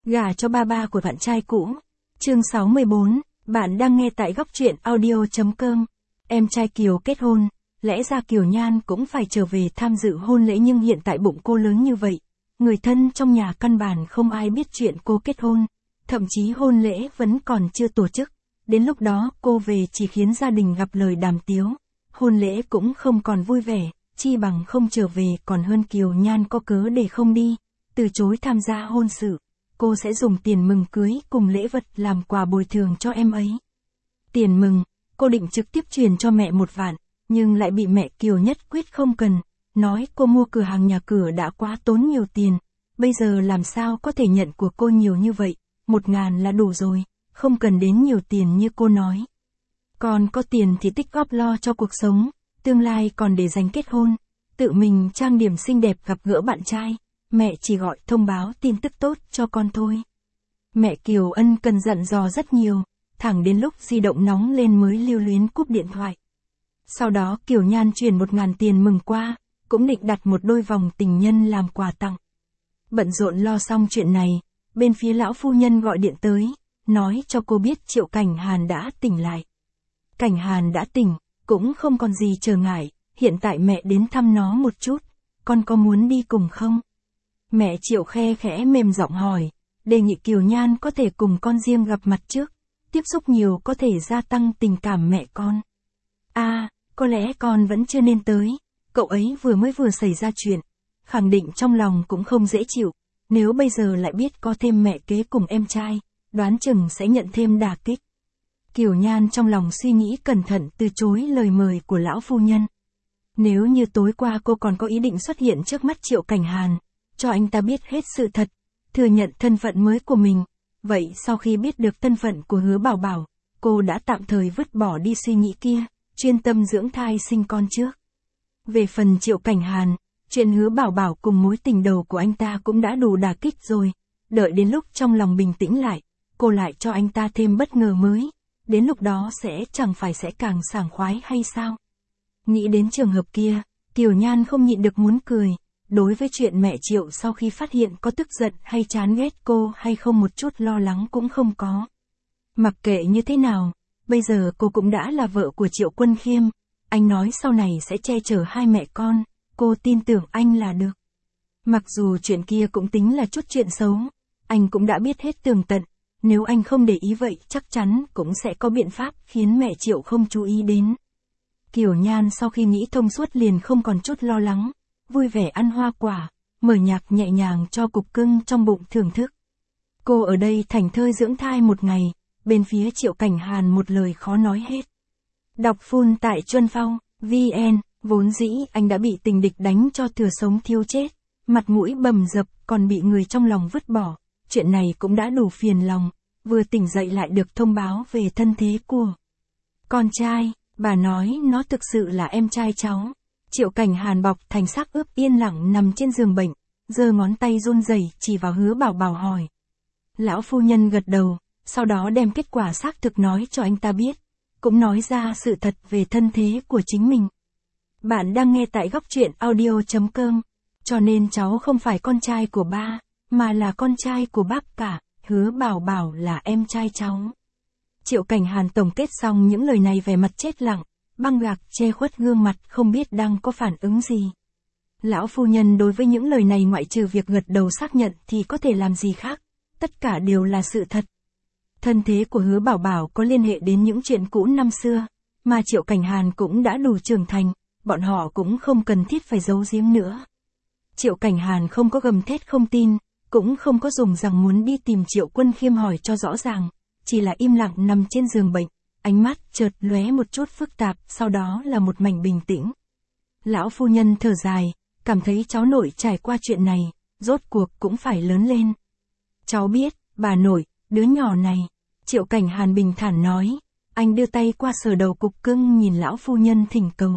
Gả cho ba của bạn trai cũ. Chương 64, bạn đang nghe tại góc truyện audio.com. Em trai Kiều kết hôn, lẽ ra Kiều Nhan cũng phải trở về tham dự hôn lễ nhưng hiện tại bụng cô lớn như vậy. Người thân trong nhà căn bản không ai biết chuyện cô kết hôn, thậm chí hôn lễ vẫn còn chưa tổ chức. Đến lúc đó cô về chỉ khiến gia đình gặp lời đàm tiếu. Hôn lễ cũng không còn vui vẻ, chi bằng không trở về còn hơn. Kiều Nhan có cớ để không đi, từ chối tham gia hôn sự. Cô sẽ dùng tiền mừng cưới cùng lễ vật làm quà bồi thường cho em ấy. Tiền mừng, cô định trực tiếp truyền cho mẹ 1 vạn, nhưng lại bị mẹ Kiều nhất quyết không cần, nói cô mua cửa hàng nhà cửa đã quá tốn nhiều tiền, bây giờ làm sao có thể nhận của cô nhiều như vậy, 1.000 là đủ rồi, không cần đến nhiều tiền như cô nói. Còn có tiền thì tích góp lo cho cuộc sống, tương lai còn để dành kết hôn, tự mình trang điểm xinh đẹp gặp gỡ bạn trai. Mẹ chỉ gọi thông báo tin tức tốt cho con thôi. Mẹ Kiều ân cần dặn dò rất nhiều, thẳng đến lúc di động nóng lên mới lưu luyến cúp điện thoại. Sau đó Kiều Nhan chuyển 1.000 tiền mừng qua, cũng định đặt một đôi vòng tình nhân làm quà tặng. Bận rộn lo xong chuyện này, bên phía lão phu nhân gọi điện tới, nói cho cô biết Triệu Cảnh Hàn đã tỉnh lại. Cảnh Hàn đã tỉnh, cũng không còn gì trở ngại, hiện tại mẹ đến thăm nó một chút, con có muốn đi cùng không? Mẹ Triệu khe khẽ mềm giọng hỏi, đề nghị Kiều Nhan có thể cùng con riêng gặp mặt trước, tiếp xúc nhiều có thể gia tăng tình cảm mẹ con. Có lẽ con vẫn chưa nên tới, cậu ấy vừa xảy ra chuyện, khẳng định trong lòng cũng không dễ chịu, nếu bây giờ lại biết có thêm mẹ kế cùng em trai, đoán chừng sẽ nhận thêm đả kích. Kiều Nhan trong lòng suy nghĩ cẩn thận từ chối lời mời của lão phu nhân. Nếu như tối qua cô còn có ý định xuất hiện trước mắt Triệu Cảnh Hàn, cho anh ta biết hết sự thật, thừa nhận thân phận mới của mình, vậy sau khi biết được thân phận của Hứa Bảo Bảo, cô đã tạm thời vứt bỏ đi suy nghĩ kia, chuyên tâm dưỡng thai sinh con trước. Về phần Triệu Cảnh Hàn, chuyện Hứa Bảo Bảo cùng mối tình đầu của anh ta cũng đã đủ đả kích rồi, đợi đến lúc trong lòng bình tĩnh lại, cô lại cho anh ta thêm bất ngờ mới, đến lúc đó chẳng phải sẽ càng sảng khoái hay sao? Nghĩ đến trường hợp kia, Kiều Nhan không nhịn được muốn cười. Đối với chuyện mẹ Triệu sau khi phát hiện có tức giận hay chán ghét cô hay không một chút lo lắng cũng không có. Mặc kệ như thế nào, bây giờ cô cũng đã là vợ của Triệu Quân Khiêm, anh nói sau này sẽ che chở hai mẹ con, cô tin tưởng anh là được. Mặc dù chuyện kia cũng tính là chút chuyện xấu, anh cũng đã biết hết tường tận, nếu anh không để ý vậy chắc chắn cũng sẽ có biện pháp khiến mẹ Triệu không chú ý đến. Kiều Nhan sau khi nghĩ thông suốt liền không còn chút lo lắng. Vui vẻ ăn hoa quả, mở nhạc nhẹ nhàng cho cục cưng trong bụng thưởng thức. Cô ở đây thảnh thơi dưỡng thai 1 ngày, bên phía Triệu Cảnh Hàn một lời khó nói hết. Đọc full tại Chuân Phong, VN, vốn dĩ anh đã bị tình địch đánh cho thừa sống thiếu chết, mặt mũi bầm dập còn bị người trong lòng vứt bỏ, chuyện này cũng đã đủ phiền lòng, vừa tỉnh dậy lại được thông báo về thân thế của con trai, bà nói nó thực sự là em trai cháu. Triệu Cảnh Hàn bọc thành xác ướp yên lặng nằm trên giường bệnh, giơ ngón tay run rẩy chỉ vào Hứa Bảo Bảo hỏi. Lão phu nhân gật đầu, sau đó đem kết quả xác thực nói cho anh ta biết, cũng nói ra sự thật về thân thế của chính mình. Bạn đang nghe tại góc truyện audio.com, cho nên cháu không phải con trai của ba, mà là con trai của bác cả, Hứa Bảo Bảo là em trai cháu. Triệu Cảnh Hàn tổng kết xong những lời này vẻ mặt chết lặng. Băng gạc che khuất gương mặt không biết đang có phản ứng gì. Lão phu nhân đối với những lời này ngoại trừ việc gật đầu xác nhận thì có thể làm gì khác, tất cả đều là sự thật. Thân thế của Hứa Bảo Bảo có liên hệ đến những chuyện cũ năm xưa, mà Triệu Cảnh Hàn cũng đã đủ trưởng thành, bọn họ cũng không cần thiết phải giấu giếm nữa. Triệu Cảnh Hàn không có gầm thét không tin, cũng không có dùng rằng muốn đi tìm Triệu Quân Khiêm hỏi cho rõ ràng, chỉ là im lặng nằm trên giường bệnh. Ánh mắt chợt lóe một chút phức tạp, sau đó là một mảnh bình tĩnh. Lão phu nhân thở dài, cảm thấy cháu nội trải qua chuyện này, rốt cuộc cũng phải lớn lên. Cháu biết, bà nội, đứa nhỏ này, Triệu Cảnh Hàn bình thản nói, anh đưa tay qua sờ đầu cục cưng nhìn lão phu nhân thỉnh cầu.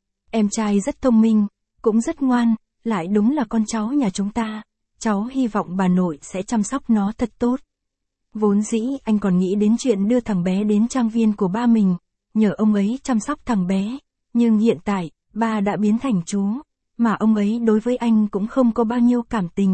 Em trai rất thông minh, cũng rất ngoan, lại đúng là con cháu nhà chúng ta, cháu hy vọng bà nội sẽ chăm sóc nó thật tốt. Vốn dĩ anh còn nghĩ đến chuyện đưa thằng bé đến trang viên của ba mình, nhờ ông ấy chăm sóc thằng bé, nhưng hiện tại, ba đã biến thành chú, mà ông ấy đối với anh cũng không có bao nhiêu cảm tình,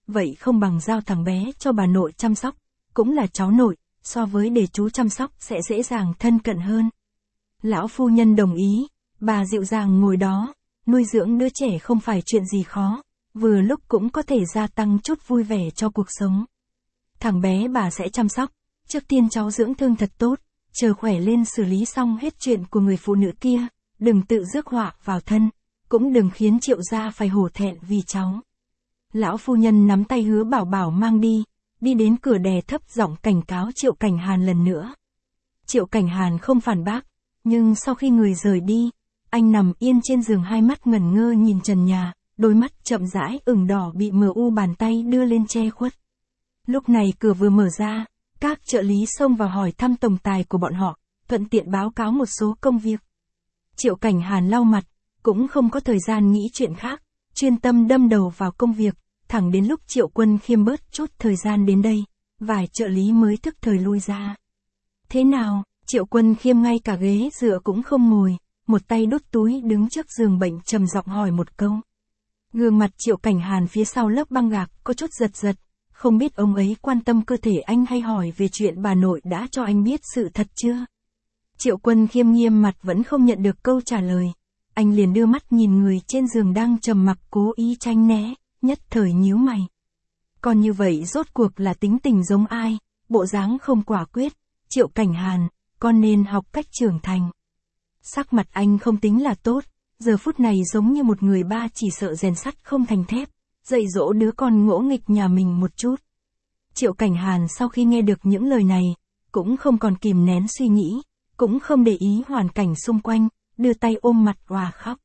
vậy không bằng giao thằng bé cho bà nội chăm sóc, cũng là cháu nội, so với để chú chăm sóc sẽ dễ dàng thân cận hơn. Lão phu nhân đồng ý, bà dịu dàng ngồi đó, nuôi dưỡng đứa trẻ không phải chuyện gì khó, vừa lúc cũng có thể gia tăng chút vui vẻ cho cuộc sống. Thằng bé bà sẽ chăm sóc, trước tiên cháu dưỡng thương thật tốt, chờ khỏe lên xử lý xong hết chuyện của người phụ nữ kia, đừng tự rước họa vào thân, cũng đừng khiến Triệu gia phải hổ thẹn vì cháu. Lão phu nhân nắm tay Hứa Bảo Bảo mang đi đến cửa đè thấp giọng cảnh cáo Triệu Cảnh Hàn lần nữa. Triệu Cảnh Hàn không phản bác, nhưng sau khi người rời đi, anh nằm yên trên giường hai mắt ngẩn ngơ nhìn trần nhà, đôi mắt chậm rãi ửng đỏ bị mờ u bàn tay đưa lên che khuất. Lúc này cửa vừa mở ra, các trợ lý xông vào hỏi thăm tổng tài của bọn họ, thuận tiện báo cáo một số công việc. Triệu Cảnh Hàn lau mặt, cũng không có thời gian nghĩ chuyện khác, chuyên tâm đâm đầu vào công việc, thẳng đến lúc Triệu Quân Khiêm bớt chút thời gian đến đây, vài trợ lý mới thức thời lui ra. Thế nào, Triệu Quân Khiêm ngay cả ghế dựa cũng không ngồi, một tay đút túi đứng trước giường bệnh trầm giọng hỏi một câu. Gương mặt Triệu Cảnh Hàn phía sau lớp băng gạc có chút giật giật, không biết ông ấy quan tâm cơ thể anh hay hỏi về chuyện bà nội đã cho anh biết sự thật chưa? Triệu Quân Khiêm nghiêm mặt vẫn không nhận được câu trả lời. Anh liền đưa mắt nhìn người trên giường đang trầm mặc cố ý tránh né, nhất thời nhíu mày. Còn như vậy rốt cuộc là tính tình giống ai, bộ dáng không quả quyết, Triệu Cảnh Hàn, con nên học cách trưởng thành. Sắc mặt anh không tính là tốt, giờ phút này giống như một người ba chỉ sợ rèn sắt không thành thép, dạy dỗ đứa con ngỗ nghịch nhà mình một chút. Triệu Cảnh Hàn sau khi nghe được những lời này, cũng không còn kìm nén suy nghĩ, cũng không để ý hoàn cảnh xung quanh, đưa tay ôm mặt òa khóc.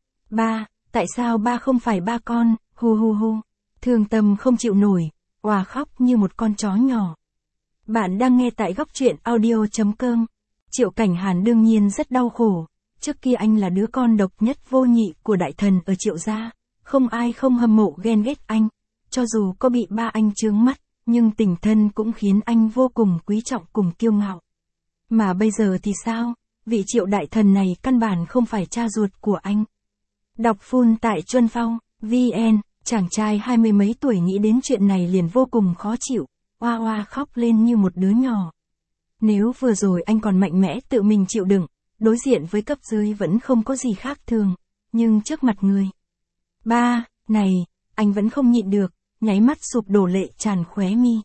Ba, tại sao ba không phải ba con, hu hu hu, thương tâm không chịu nổi, òa khóc như một con chó nhỏ. Bạn đang nghe tại góc truyện audio.com. Triệu Cảnh Hàn đương nhiên rất đau khổ, trước kia anh là đứa con độc nhất vô nhị của đại thần ở Triệu gia, không ai không hâm mộ ghen ghét anh, cho dù có bị ba anh chướng mắt, nhưng tình thân cũng khiến anh vô cùng quý trọng cùng kiêu ngạo. Mà bây giờ thì sao, vị Triệu đại thần này căn bản không phải cha ruột của anh. Đọc full tại Chuân Phong, VN, chàng trai 20 mấy tuổi nghĩ đến chuyện này liền vô cùng khó chịu, oa oa khóc lên như một đứa nhỏ. Nếu vừa rồi anh còn mạnh mẽ tự mình chịu đựng, đối diện với cấp dưới vẫn không có gì khác thường, nhưng trước mặt người ba này, anh vẫn không nhịn được, nháy mắt sụp đổ lệ tràn khóe mi.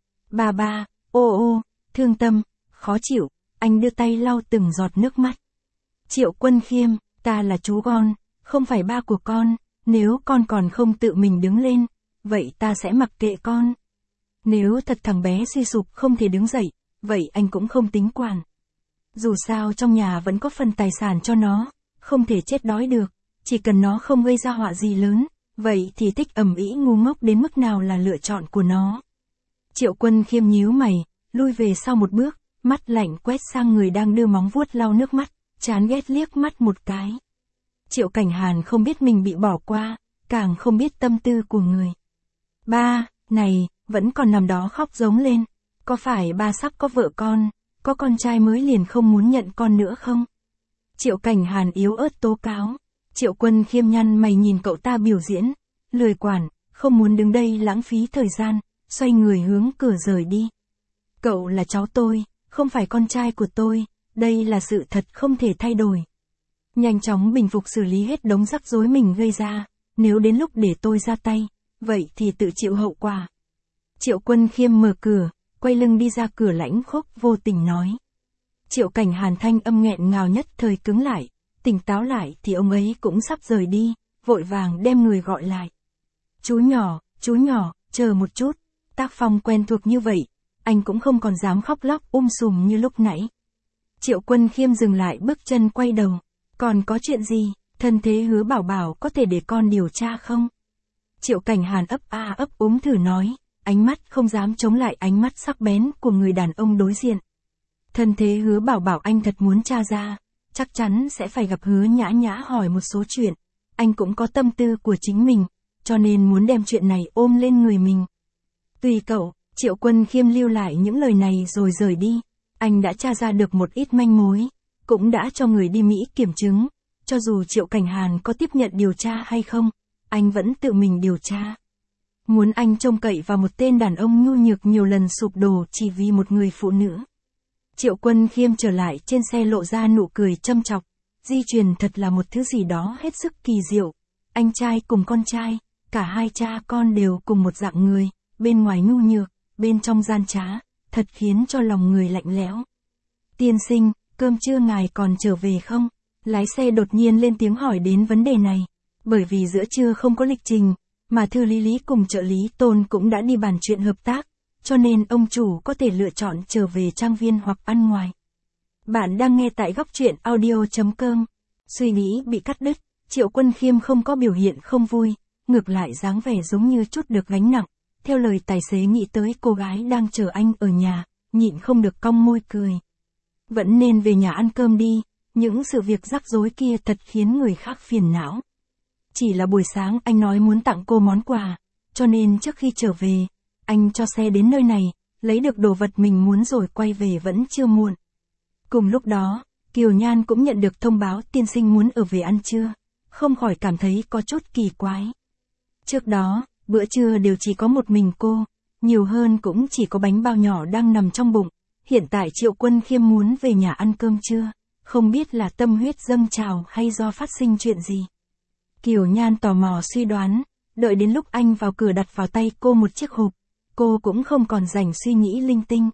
Ba, ô, thương tâm, khó chịu, anh đưa tay lau từng giọt nước mắt. Triệu Quân Khiêm, ta là chú con, không phải ba của con, nếu con còn không tự mình đứng lên, vậy ta sẽ mặc kệ con. Nếu thật thằng bé suy sụp không thể đứng dậy, vậy anh cũng không tính quản. Dù sao trong nhà vẫn có phần tài sản cho nó, không thể chết đói được, chỉ cần nó không gây ra họa gì lớn, vậy thì thích ầm ĩ ngu ngốc đến mức nào là lựa chọn của nó. Triệu Quân Khiêm nhíu mày, lui về sau một bước, mắt lạnh quét sang người đang đưa móng vuốt lau nước mắt, chán ghét liếc mắt một cái. Triệu Cảnh Hàn không biết mình bị bỏ qua, càng không biết tâm tư của người ba này, vẫn còn nằm đó khóc giống lên. Có phải ba sắp có vợ con, có con trai mới liền không muốn nhận con nữa không? Triệu Cảnh Hàn yếu ớt tố cáo. Triệu Quân Khiêm nhăn mày nhìn cậu ta biểu diễn, lười quản, không muốn đứng đây lãng phí thời gian, xoay người hướng cửa rời đi. Cậu là cháu tôi, không phải con trai của tôi, đây là sự thật không thể thay đổi. Nhanh chóng bình phục xử lý hết đống rắc rối mình gây ra, nếu đến lúc để tôi ra tay, vậy thì tự chịu hậu quả. Triệu Quân Khiêm mở cửa, quay lưng đi ra cửa lãnh khốc vô tình nói. Triệu Cảnh Hàn thanh âm nghẹn ngào nhất thời cứng lại, tỉnh táo lại thì ông ấy cũng sắp rời đi, vội vàng đem người gọi lại. Chú nhỏ, chờ một chút, tác phong quen thuộc như vậy, anh cũng không còn dám khóc lóc sùm như lúc nãy. Triệu Quân Khiêm dừng lại bước chân quay đầu, còn có chuyện gì, thân thế Hứa Bảo Bảo có thể để con điều tra không? Triệu Cảnh Hàn ấp a ấp úng thử nói, ánh mắt không dám chống lại ánh mắt sắc bén của người đàn ông đối diện. Thân thế Hứa Bảo Bảo anh thật muốn tra ra, chắc chắn sẽ phải gặp Hứa Nhã Nhã hỏi một số chuyện. Anh cũng có tâm tư của chính mình, cho nên muốn đem chuyện này ôm lên người mình. Tùy cậu, Triệu Quân Khiêm lưu lại những lời này rồi rời đi. Anh đã tra ra được một ít manh mối, cũng đã cho người đi Mỹ kiểm chứng. Cho dù Triệu Cảnh Hàn có tiếp nhận điều tra hay không, anh vẫn tự mình điều tra. Muốn anh trông cậy vào một tên đàn ông nhu nhược nhiều lần sụp đổ chỉ vì một người phụ nữ. Triệu Quân Khiêm trở lại trên xe lộ ra nụ cười châm chọc. Di truyền thật là một thứ gì đó hết sức kỳ diệu. Anh trai cùng con trai, cả hai cha con đều cùng một dạng người, bên ngoài nhu nhược, bên trong gian trá, thật khiến cho lòng người lạnh lẽo. Tiên sinh, cơm trưa ngài còn trở về không? Lái xe đột nhiên lên tiếng hỏi đến vấn đề này. Bởi vì giữa trưa không có lịch trình, mà thư lý lý cùng trợ lý Tôn cũng đã đi bàn chuyện hợp tác, cho nên ông chủ có thể lựa chọn trở về trang viên hoặc ăn ngoài. Bạn đang nghe tại góc truyện audio.com. Suy nghĩ bị cắt đứt, Triệu Quân Khiêm không có biểu hiện không vui, ngược lại dáng vẻ giống như chút được gánh nặng. Theo lời tài xế nghĩ tới cô gái đang chờ anh ở nhà, nhịn không được cong môi cười. Vẫn nên về nhà ăn cơm đi, những sự việc rắc rối kia thật khiến người khác phiền não. Chỉ là buổi sáng anh nói muốn tặng cô món quà, cho nên trước khi trở về, anh cho xe đến nơi này, lấy được đồ vật mình muốn rồi quay về vẫn chưa muộn. Cùng lúc đó, Kiều Nhan cũng nhận được thông báo tiên sinh muốn ở về ăn trưa, không khỏi cảm thấy có chút kỳ quái. Trước đó, bữa trưa đều chỉ có một mình cô, nhiều hơn cũng chỉ có bánh bao nhỏ đang nằm trong bụng. Hiện tại Triệu Quân Khiêm muốn về nhà ăn cơm trưa, không biết là tâm huyết dâng trào hay do phát sinh chuyện gì. Kiều Nhan tò mò suy đoán, đợi đến lúc anh vào cửa đặt vào tay cô một chiếc hộp, cô cũng không còn rảnh suy nghĩ linh tinh.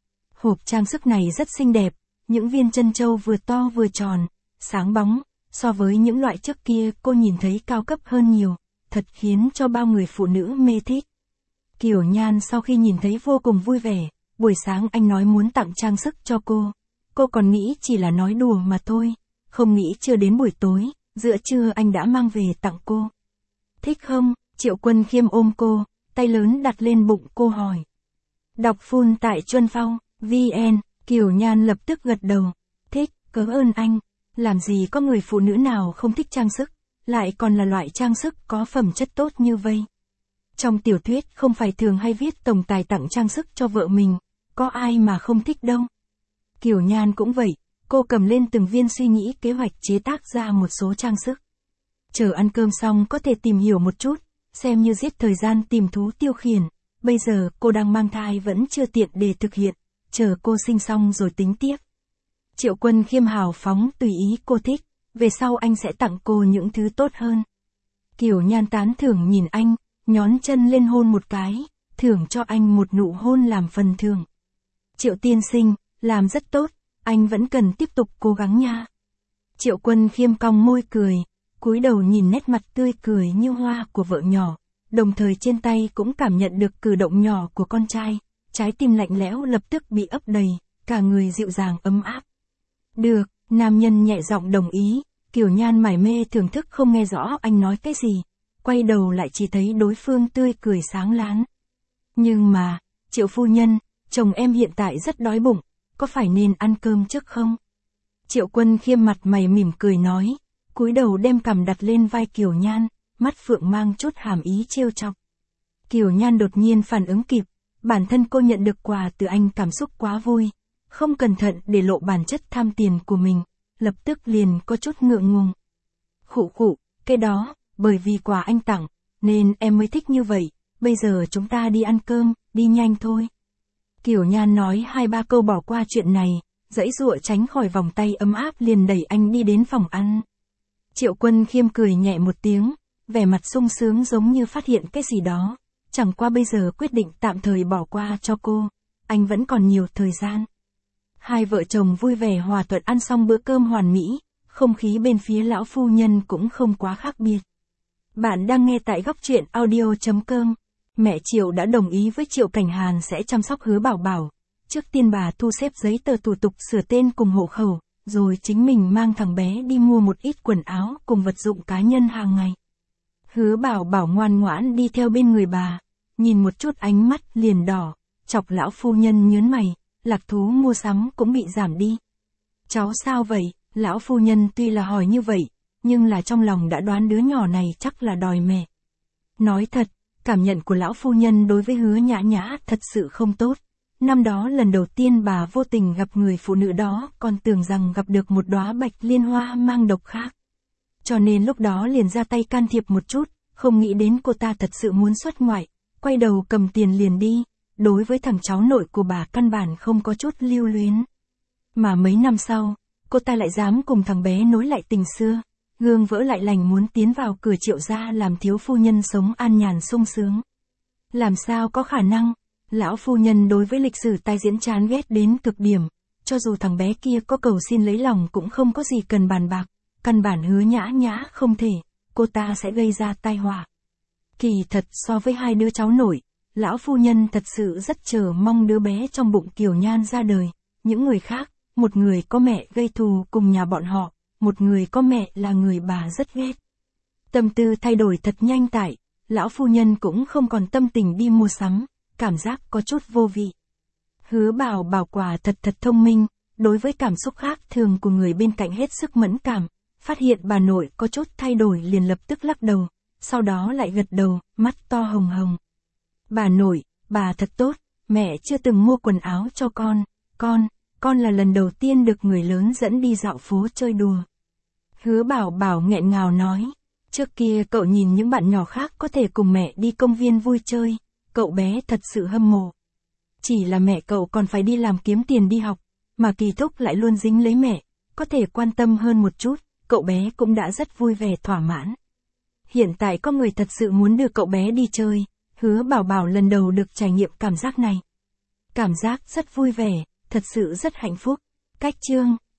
Hộp trang sức này rất xinh đẹp, những viên trân châu vừa to vừa tròn, sáng bóng, so với những loại trước kia cô nhìn thấy cao cấp hơn nhiều, thật khiến cho bao người phụ nữ mê thích. Kiều Nhan sau khi nhìn thấy vô cùng vui vẻ, buổi sáng anh nói muốn tặng trang sức cho cô còn nghĩ chỉ là nói đùa mà thôi, không nghĩ chưa đến buổi tối, giữa trưa anh đã mang về tặng cô. Thích không? Triệu Quân Khiêm ôm cô, tay lớn đặt lên bụng cô hỏi. Đọc full tại Chuân Phong, VN, Kiều Nhan lập tức gật đầu. Thích, cớ ơn anh. Làm gì có người phụ nữ nào không thích trang sức, lại còn là loại trang sức có phẩm chất tốt như vây. Trong tiểu thuyết không phải thường hay viết tổng tài tặng trang sức cho vợ mình, có ai mà không thích đâu. Kiều Nhan cũng vậy, cô cầm lên từng viên suy nghĩ kế hoạch chế tác ra một số trang sức. Chờ ăn cơm xong có thể tìm hiểu một chút, xem như giết thời gian tìm thú tiêu khiển. Bây giờ cô đang mang thai vẫn chưa tiện để thực hiện, chờ cô sinh xong rồi tính tiếp. Triệu Quân Khiêm hào phóng tùy ý cô thích, về sau anh sẽ tặng cô những thứ tốt hơn. Kiều Nhan tán thưởng nhìn anh, nhón chân lên hôn một cái, thưởng cho anh một nụ hôn làm phần thưởng. Triệu tiên sinh, làm rất tốt, anh vẫn cần tiếp tục cố gắng nha. Triệu Quân Khiêm cong môi cười, cúi đầu nhìn nét mặt tươi cười như hoa của vợ nhỏ, đồng thời trên tay cũng cảm nhận được cử động nhỏ của con trai, trái tim lạnh lẽo lập tức bị ấp đầy, cả người dịu dàng ấm áp. Được, nam nhân nhẹ giọng đồng ý, Kiều Nhan mải mê thưởng thức không nghe rõ anh nói cái gì, quay đầu lại chỉ thấy đối phương tươi cười sáng láng. Nhưng mà, Triệu phu nhân, chồng em hiện tại rất đói bụng, có phải nên ăn cơm trước không? Triệu Quân Khiêm mặt mày mỉm cười nói, cúi đầu đem cằm đặt lên vai Kiều Nhan, mắt phượng mang chút hàm ý trêu chọc. Kiều Nhan đột nhiên phản ứng kịp, bản thân cô nhận được quà từ anh cảm xúc quá vui, không cẩn thận để lộ bản chất tham tiền của mình, lập tức liền có chút ngượng ngùng. Khụ khụ, cái đó, bởi vì quà anh tặng, nên em mới thích như vậy, bây giờ chúng ta đi ăn cơm, đi nhanh thôi. Kiều Nhan nói 2-3 câu bỏ qua chuyện này, giãy giụa tránh khỏi vòng tay ấm áp liền đẩy anh đi đến phòng ăn. Triệu Quân Khiêm cười nhẹ một tiếng, vẻ mặt sung sướng giống như phát hiện cái gì đó, chẳng qua bây giờ quyết định tạm thời bỏ qua cho cô, anh vẫn còn nhiều thời gian. Hai vợ chồng vui vẻ hòa thuận ăn xong bữa cơm hoàn mỹ, không khí bên phía lão phu nhân cũng không quá khác biệt. Bạn đang nghe tại góc truyện audio.com. Mẹ Triệu đã đồng ý với Triệu Cảnh Hàn sẽ chăm sóc Hứa Bảo Bảo. Trước tiên bà thu xếp giấy tờ thủ tục sửa tên cùng hộ khẩu, rồi chính mình mang thằng bé đi mua một ít quần áo cùng vật dụng cá nhân hàng ngày. Hứa Bảo Bảo ngoan ngoãn đi theo bên người bà, nhìn một chút ánh mắt liền đỏ, chọc lão phu nhân nhớn mày, lạc thú mua sắm cũng bị giảm đi. Cháu sao vậy? Lão phu nhân tuy là hỏi như vậy, nhưng là trong lòng đã đoán đứa nhỏ này chắc là đòi mẹ. Nói thật, cảm nhận của lão phu nhân đối với Hứa Nhã Nhã thật sự không tốt. Năm đó lần đầu tiên bà vô tình gặp người phụ nữ đó, còn tưởng rằng gặp được một đóa bạch liên hoa mang độc khác. Cho nên lúc đó liền ra tay can thiệp một chút, không nghĩ đến cô ta thật sự muốn xuất ngoại, quay đầu cầm tiền liền đi, đối với thằng cháu nội của bà căn bản không có chút lưu luyến. Mà mấy năm sau, cô ta lại dám cùng thằng bé nối lại tình xưa, gương vỡ lại lành muốn tiến vào cửa Triệu gia làm thiếu phu nhân sống an nhàn sung sướng. Làm sao có khả năng, lão phu nhân đối với lịch sử tai diễn chán ghét đến cực điểm, cho dù thằng bé kia có cầu xin lấy lòng cũng không có gì cần bàn bạc, căn bản hứa Nhã Nhã không thể, cô ta sẽ gây ra tai họa. Kỳ thật so với hai đứa cháu nội, lão phu nhân thật sự rất chờ mong đứa bé trong bụng Kiều Nhan ra đời. Những người khác, một người có mẹ gây thù cùng nhà bọn họ, một người có mẹ là người bà rất ghét. Tâm tư thay đổi thật nhanh tại, lão phu nhân cũng không còn tâm tình đi mua sắm, cảm giác có chút vô vị. Hứa Bảo quả thật thông minh, đối với cảm xúc khác thường của người bên cạnh hết sức mẫn cảm, phát hiện bà nội có chút thay đổi liền lập tức lắc đầu, sau đó lại gật đầu, mắt to hồng hồng. Bà nội, bà thật tốt, mẹ chưa từng mua quần áo cho con là lần đầu tiên được người lớn dẫn đi dạo phố chơi đùa. Hứa Bảo nghẹn ngào nói, trước kia cậu nhìn những bạn nhỏ khác có thể cùng mẹ đi công viên vui chơi, cậu bé thật sự hâm mộ. Chỉ là mẹ cậu còn phải đi làm kiếm tiền đi học, mà Kỳ Thúc lại luôn dính lấy mẹ, có thể quan tâm hơn một chút, cậu bé cũng đã rất vui vẻ thỏa mãn. Hiện tại có người thật sự muốn đưa cậu bé đi chơi, Hứa Bảo lần đầu được trải nghiệm cảm giác này. Cảm giác rất vui vẻ, thật sự rất hạnh phúc. Cách chương